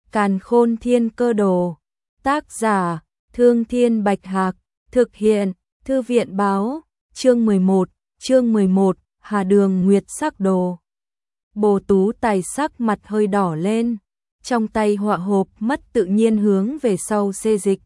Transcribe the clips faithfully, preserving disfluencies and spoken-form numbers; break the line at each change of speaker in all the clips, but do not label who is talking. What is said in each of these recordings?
Càn Khôn Thiên Cơ Đồ. Tác giả: Thương Thiên Bạch Hạc. Thực hiện: Thư viện báo. Chương mười một. Chương mười một. Hà Đường Nguyệt Sắc Đồ. Bồ Tú Tài sắc mặt hơi đỏ lên, trong tay họa hộp mất tự nhiên hướng về sau xê dịch.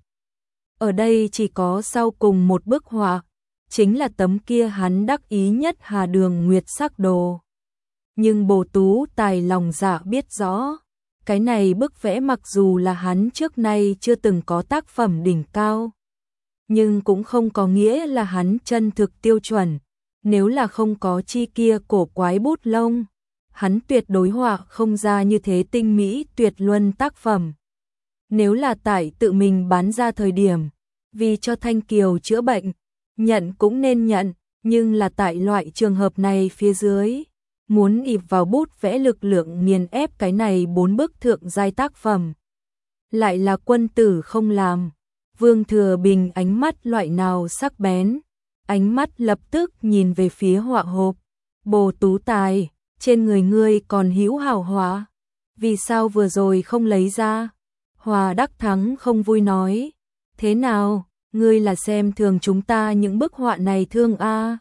Ở đây chỉ có sau cùng một bức họa, chính là tấm kia hắn đắc ý nhất Hà Đường Nguyệt Sắc Đồ. Nhưng Bồ Tú Tài lòng dạ biết rõ, cái này bức vẽ mặc dù là hắn trước nay chưa từng có tác phẩm đỉnh cao, nhưng cũng không có nghĩa là hắn chân thực tiêu chuẩn. Nếu là không có chi kia cổ quái bút lông, hắn tuyệt đối họa không ra như thế tinh mỹ tuyệt luân tác phẩm. Nếu là tại tự mình bán ra thời điểm, vì cho Thanh Kiều chữa bệnh, nhận cũng nên nhận, nhưng là tại loại trường hợp này phía dưới, muốn ịp vào bút vẽ lực lượng nghiền ép cái này bốn bức thượng giai tác phẩm. Lại là quân tử không làm. Vương Thừa Bình ánh mắt loại nào sắc bén, ánh mắt lập tức nhìn về phía họa hộp. Bồ Tú Tài, trên người ngươi còn hữu hảo họa, vì sao vừa rồi không lấy ra? Hòa Đắc Thắng không vui nói, thế nào, ngươi là xem thường chúng ta những bức họa này thương a? À?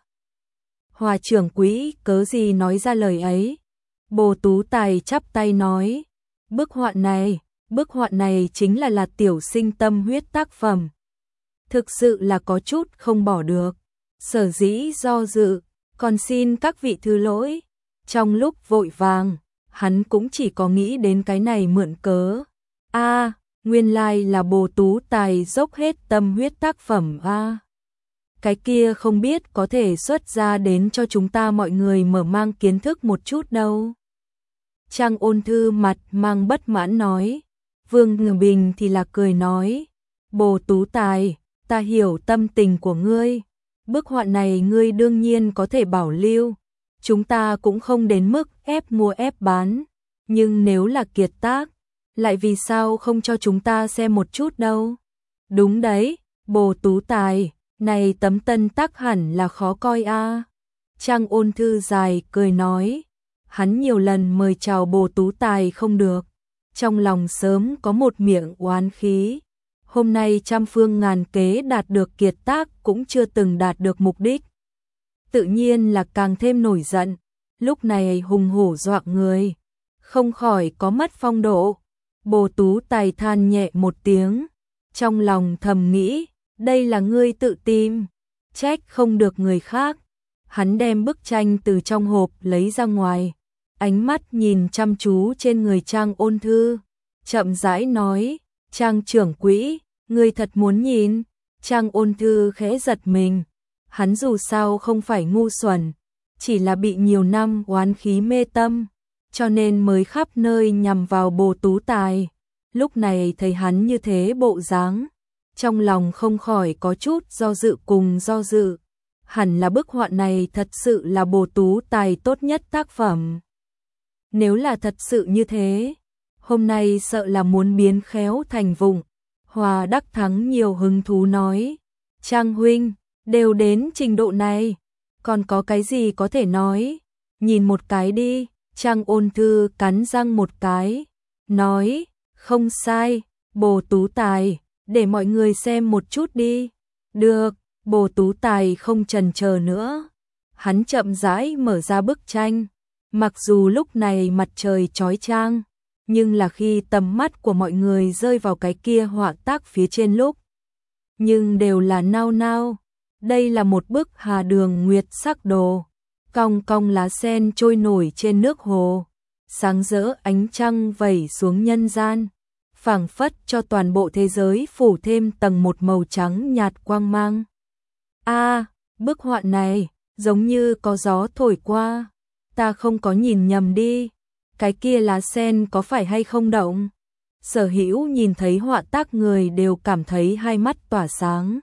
Hòa trưởng quỹ cớ gì nói ra lời ấy? Bồ Tú Tài chắp tay nói, bức họa này, bức họa này chính là là tiểu sinh tâm huyết tác phẩm. Thực sự là có chút không bỏ được. Sở dĩ do dự, còn xin các vị thứ lỗi. Trong lúc vội vàng, hắn cũng chỉ có nghĩ đến cái này mượn cớ. A, à, nguyên lai là Bồ Tú Tài dốc hết tâm huyết tác phẩm a. À. Cái kia không biết có thể xuất ra đến cho chúng ta mọi người mở mang kiến thức một chút đâu. Trang Ôn Thư mặt mang bất mãn nói. Vương Ngự Bình thì là cười nói, Bồ Tú Tài, ta hiểu tâm tình của ngươi. Bức họa này ngươi đương nhiên có thể bảo lưu, chúng ta cũng không đến mức ép mua ép bán, nhưng nếu là kiệt tác, lại vì sao không cho chúng ta xem một chút đâu? Đúng đấy, Bồ Tú Tài, này tấm tân tác hẳn là khó coi a. À. Trang Ôn Thư dài cười nói, hắn nhiều lần mời chào Bồ Tú Tài không được, trong lòng sớm có một miệng oán khí. Hôm nay trăm phương ngàn kế đạt được kiệt tác cũng chưa từng đạt được mục đích. Tự nhiên là càng thêm nổi giận, lúc này hùng hổ dọa người, không khỏi có mất phong độ. Bồ Tú Tài than nhẹ một tiếng, trong lòng thầm nghĩ, đây là ngươi tự tìm, trách không được người khác. Hắn đem bức tranh từ trong hộp lấy ra ngoài, ánh mắt nhìn chăm chú trên người Trang Ôn Thư, chậm rãi nói, Trang trưởng quỹ, ngươi thật muốn nhìn? Trang Ôn Thư khẽ giật mình, hắn dù sao không phải ngu xuẩn, chỉ là bị nhiều năm oán khí mê tâm, cho nên mới khắp nơi nhằm vào Bồ Tú Tài. Lúc này thấy hắn như thế bộ dáng, trong lòng không khỏi có chút do dự cùng do dự. Hẳn là bức họa này thật sự là Bồ Tú Tài tốt nhất tác phẩm. Nếu là thật sự như thế, hôm nay sợ là muốn biến khéo thành vụng. Hòa Đắc Thắng nhiều hứng thú nói, Trang huynh, đều đến trình độ này, còn có cái gì có thể nói, nhìn một cái đi. Trang Ôn Thư cắn răng một cái, nói, không sai, Bồ Tú Tài, để mọi người xem một chút đi. Được, Bồ Tú Tài không chần chờ nữa, hắn chậm rãi mở ra bức tranh. Mặc dù lúc này mặt trời chói chang, nhưng là khi tầm mắt của mọi người rơi vào cái kia họa tác phía trên lúc, nhưng đều là nao nao. Đây là một bức Hà Đường Nguyệt Sắc Đồ, cong cong lá sen trôi nổi trên nước hồ, sáng rỡ ánh trăng vẩy xuống nhân gian, phảng phất cho toàn bộ thế giới phủ thêm tầng một màu trắng nhạt quang mang. A, à, bức họa này giống như có gió thổi qua, ta không có nhìn nhầm đi, cái kia lá sen có phải hay không động? Sở Hữu nhìn thấy họa tác người đều cảm thấy hai mắt tỏa sáng.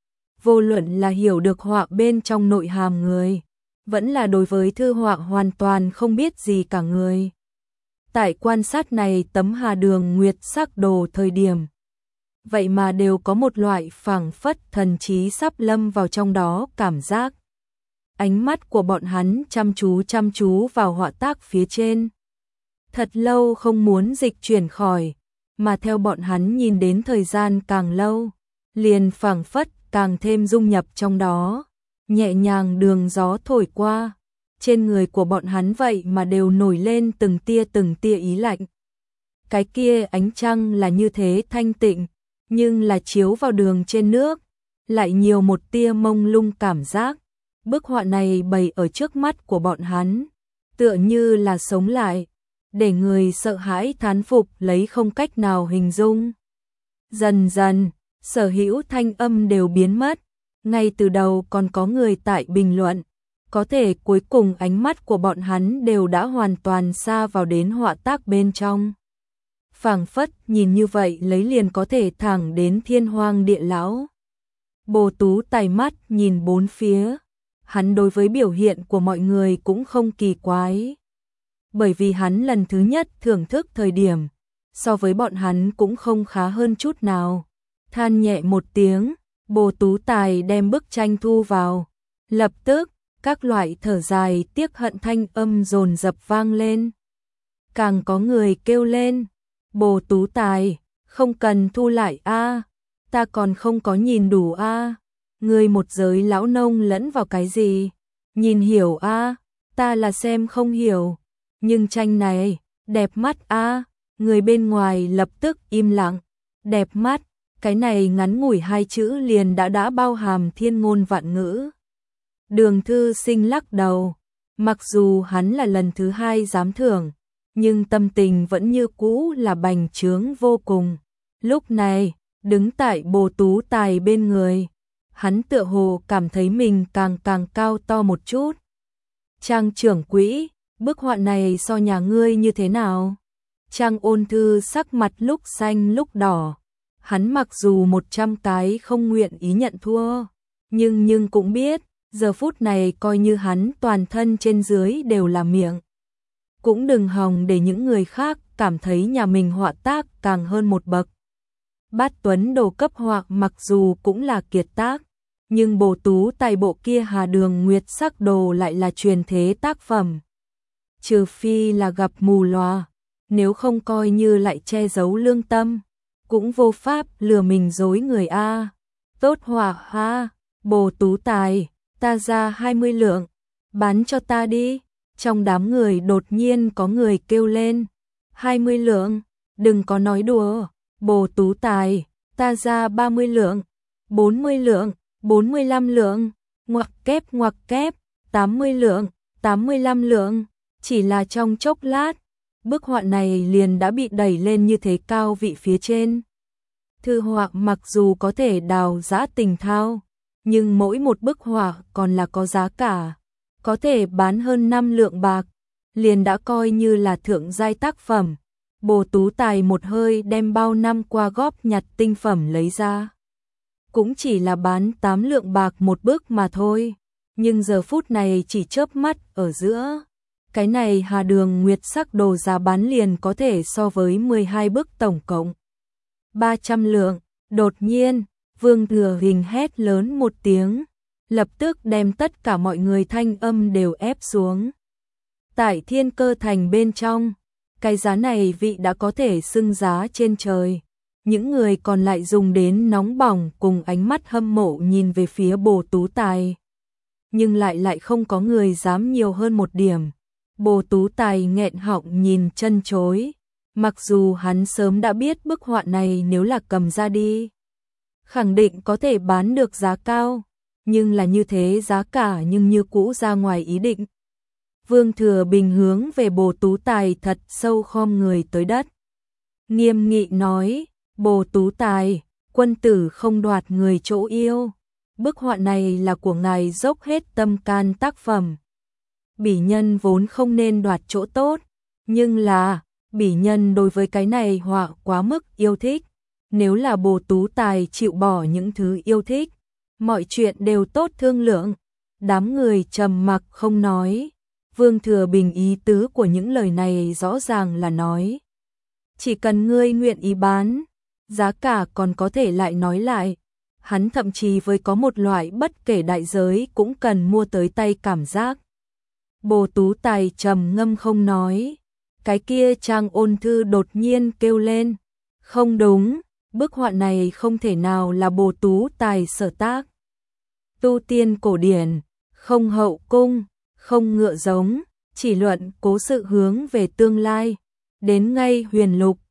Vô luận là hiểu được họa bên trong nội hàm người, vẫn là đối với thư họa hoàn toàn không biết gì cả người. Tại quan sát này tấm Hà Đường Nguyệt Sắc Đồ thời điểm, vậy mà đều có một loại phảng phất thần trí sắp lâm vào trong đó cảm giác. Ánh mắt của bọn hắn chăm chú chăm chú vào họa tác phía trên, thật lâu không muốn dịch chuyển khỏi, mà theo bọn hắn nhìn đến thời gian càng lâu, liền phảng phất càng thêm dung nhập trong đó, nhẹ nhàng đường gió thổi qua, trên người của bọn hắn vậy mà đều nổi lên từng tia từng tia ý lạnh. Cái kia ánh trăng là như thế thanh tịnh, nhưng là chiếu vào đường trên nước, lại nhiều một tia mông lung cảm giác. Bức họa này bày ở trước mắt của bọn hắn, tựa như là sống lại, để người sợ hãi thán phục lấy không cách nào hình dung. Dần dần, sở hữu thanh âm đều biến mất, ngay từ đầu còn có người tại bình luận, có thể cuối cùng ánh mắt của bọn hắn đều đã hoàn toàn xa vào đến họa tác bên trong. Phảng phất nhìn như vậy lấy liền có thể thẳng đến thiên hoang địa lão. Bồ Tú Tài mắt nhìn bốn phía, hắn đối với biểu hiện của mọi người cũng không kỳ quái. Bởi vì hắn lần thứ nhất thưởng thức thời điểm, so với bọn hắn cũng không khá hơn chút nào. Than nhẹ một tiếng, Bồ Tú Tài đem bức tranh thu vào. Lập tức, các loại thở dài tiếc hận thanh âm dồn dập vang lên. Càng có người kêu lên, Bồ Tú Tài, không cần thu lại a, ta còn không có nhìn đủ a. Ngươi một giới lão nông lẫn vào cái gì? Nhìn hiểu a, ta là xem không hiểu. Nhưng tranh này, đẹp mắt a. Người bên ngoài lập tức im lặng. Đẹp mắt, cái này ngắn ngủi hai chữ liền đã đã bao hàm thiên ngôn vạn ngữ. Đường Thư Sinh lắc đầu, mặc dù hắn là lần thứ hai giám thưởng, nhưng tâm tình vẫn như cũ là bành trướng vô cùng. Lúc này, đứng tại Bồ Tú Tài bên người, hắn tựa hồ cảm thấy mình càng càng cao to một chút. Trang trưởng quỹ, bức họa này so nhà ngươi như thế nào? Trang Ôn Thư sắc mặt lúc xanh lúc đỏ. Hắn mặc dù một trăm cái không nguyện ý nhận thua, nhưng nhưng cũng biết, giờ phút này coi như hắn toàn thân trên dưới đều là miệng. Cũng đừng hòng để những người khác cảm thấy nhà mình họa tác càng hơn một bậc. Bát Tuấn Đồ cấp họa mặc dù cũng là kiệt tác, nhưng Bồ Tú Tài bộ kia Hà Đường Nguyệt Sắc Đồ lại là truyền thế tác phẩm. Trừ phi là gặp mù lòa, nếu không coi như lại che giấu lương tâm, cũng vô pháp lừa mình dối người a. Tốt họa ha, Bồ Tú Tài, ta ra hai mươi lượng, bán cho ta đi. Trong đám người đột nhiên có người kêu lên, hai mươi lượng, đừng có nói đùa. Bồ Tú Tài, ta ra ba mươi lượng, bốn mươi lượng, bốn mươi lăm lượng, ngoặc kép ngoặc kép, tám mươi lượng, tám mươi lăm lượng. Chỉ là trong chốc lát, bức họa này liền đã bị đẩy lên như thế cao vị phía trên. Thư họa mặc dù có thể đào giá tình thao, nhưng mỗi một bức họa còn là có giá cả, có thể bán hơn năm lượng bạc, liền đã coi như là thượng giai tác phẩm. Bồ Tú Tài một hơi đem bao năm qua góp nhặt tinh phẩm lấy ra. Cũng chỉ là bán tám lượng bạc một bức mà thôi, nhưng giờ phút này chỉ chớp mắt ở giữa. Cái này Hà Đường Nguyệt Sắc Đồ giá bán liền có thể so với mười hai bức tổng cộng. ba trăm lượng, đột nhiên, Vương Thừa Hình hét lớn một tiếng, lập tức đem tất cả mọi người thanh âm đều ép xuống. Tại Thiên Cơ Thành bên trong, cái giá này vị đã có thể xưng giá trên trời. Những người còn lại dùng đến nóng bỏng cùng ánh mắt hâm mộ nhìn về phía Bồ Tú Tài. Nhưng lại lại không có người dám nhiều hơn một điểm. Bồ Tú Tài nghẹn họng nhìn chân chối. Mặc dù hắn sớm đã biết bức họa này nếu là cầm ra đi, khẳng định có thể bán được giá cao, nhưng là như thế giá cả nhưng như cũ ra ngoài ý định. Vương Thừa Bình hướng về Bồ Tú Tài thật sâu khom người tới đất. Nghiêm nghị nói, Bồ Tú Tài, quân tử không đoạt người chỗ yêu. Bức họa này là của ngài dốc hết tâm can tác phẩm. Bỉ nhân vốn không nên đoạt chỗ tốt, nhưng là, bỉ nhân đối với cái này họa quá mức yêu thích. Nếu là Bồ Tú Tài chịu bỏ những thứ yêu thích, mọi chuyện đều tốt thương lượng. Đám người trầm mặc không nói. Vương Thừa Bình ý tứ của những lời này rõ ràng là nói, chỉ cần ngươi nguyện ý bán, giá cả còn có thể lại nói lại. Hắn thậm chí với có một loại bất kể đại giới cũng cần mua tới tay cảm giác. Bồ Tú Tài trầm ngâm không nói. Cái kia Trang Ôn Thư đột nhiên kêu lên, Không đúng, bức họa này không thể nào là Bồ Tú Tài sở tác. Tu tiên cổ điển, không hậu cung, không ngựa giống, chỉ luận cố sự hướng về tương lai. Đến ngay huyền lục,